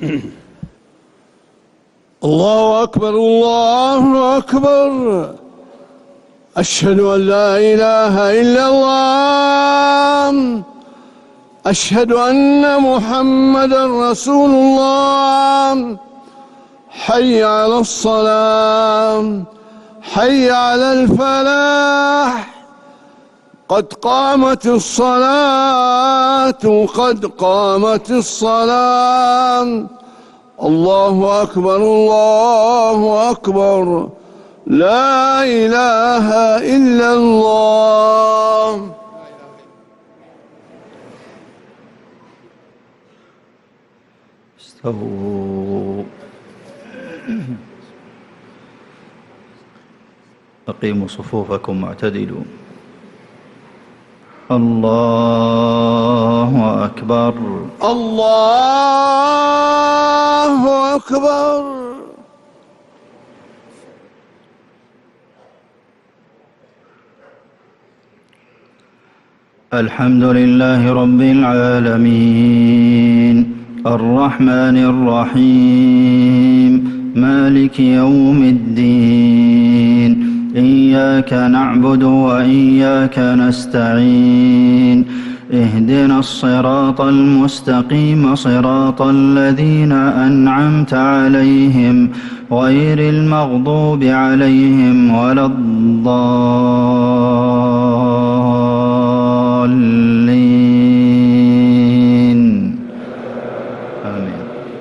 الله أكبر الله أكبر. أشهد أن لا إله إلا الله. أشهد أن محمدا رسول الله. حي على الصلاة، حي على الفلاح. قد قامت الصلاة، قد قامت الصلاة. الله أكبر الله أكبر. لا إله إلا الله. استووا. أقيموا صفوفكم واعتدلوا. الله أكبر الله أكبر. الحمد لله رب العالمين الرحمن الرحيم مالك يوم الدين. إياك نعبد وإياك نستعين. اهدنا الصراط المستقيم صراط الذين أنعمت عليهم غير المغضوب عليهم ولا الضالين. آمين.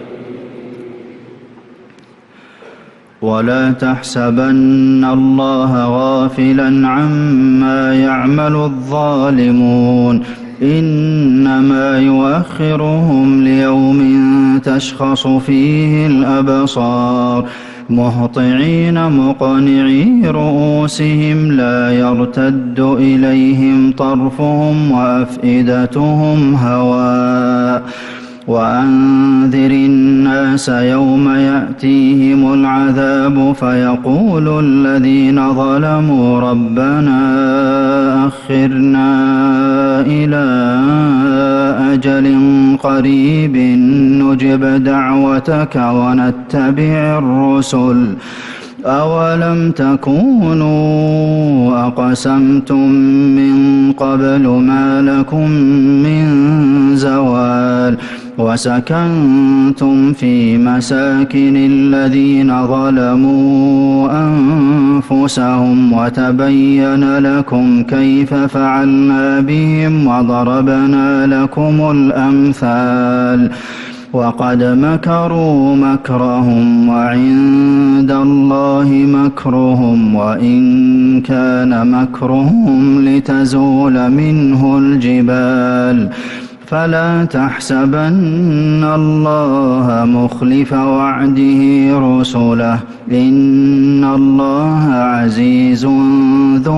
ولا تحسبن الله غافلا عما يعمل الظالمون إنما يؤخرهم ليوم تشخص فيه الأبصار مهطعين مقنعي رؤوسهم لا يرتد إليهم طرفهم وأفئدتهم هواء. وأنذر الناس يوم يأتيهم العذاب فيقول الذين ظلموا ربنا أخرنا إلى أجل قريب نجب دعوتك ونتبع الرسل أولم تكونوا أقسمتم من قبل ما لكم من زوال وسكنتم في مساكن الذين ظلموا أنفسهم وتبين لكم كيف فعلنا بهم وضربنا لكم الأمثال. وقد مكروا مكرهم وعند الله مكرهم وإن كان مكرهم لتزول منه الجبال. فلا تحسبن الله مخلف وعده رسله إن الله عزيز ذو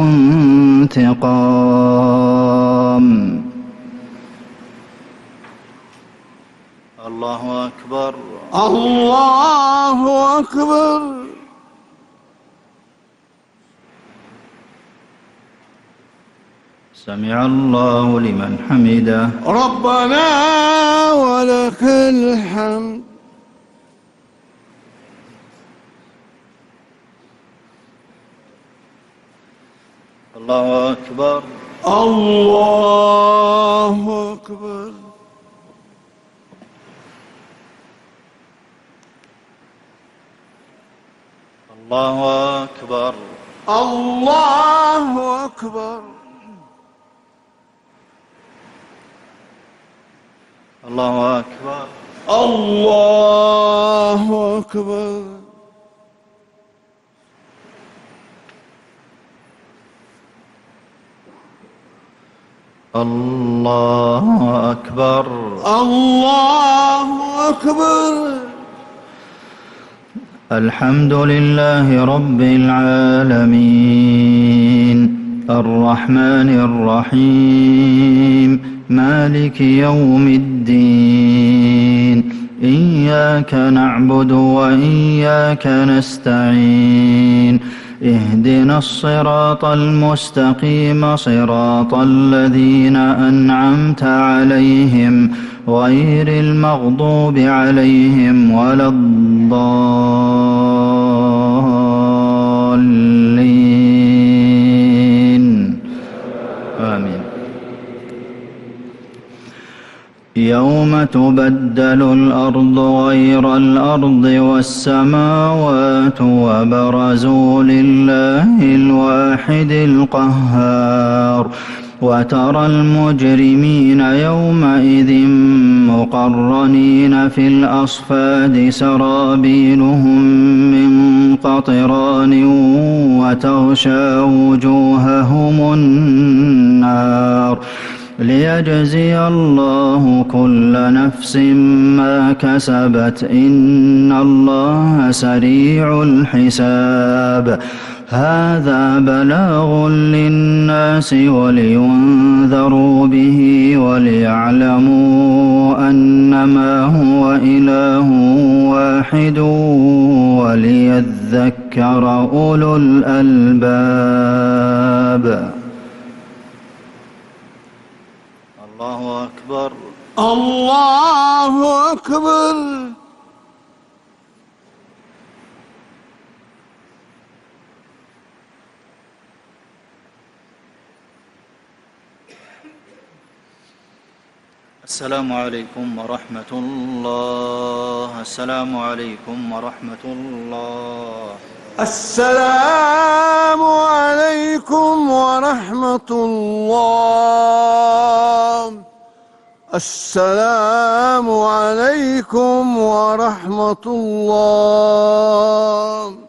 انتقام. الله أكبر الله أكبر. سمع الله لمن حمده ربنا ولك الحمد. الله أكبر الله أكبر. الله أكبر الله أكبر. الله أكبر الله أكبر. الله أكبر الله أكبر. الحمد لله رب العالمين الرحمن الرحيم مالك يوم الدين. إياك نعبد وإياك نستعين. اهدنا الصراط المستقيم صراط الذين أنعمت عليهم غير المغضوب عليهم ولا الضالين آمين. يوم تبدل الأرض غير الأرض والسماوات وبرزوا لله الواحد القهار وترى المجرمين يومئذ مقرنين في الأصفاد سرابيلهم من قطران وتغشى وجوههم النار ليجزي الله كل نفس ما كسبت إن الله سريع الحساب. هذا بلاغ للناس ولينذروا به وليعلموا أنما هو إله واحد وليذكر أولو الألباب. الله أكبر. الله أكبر. السلام عليكم ورحمة الله. السلام عليكم ورحمة الله. السلام عليكم ورحمة الله. السلام عليكم ورحمة الله.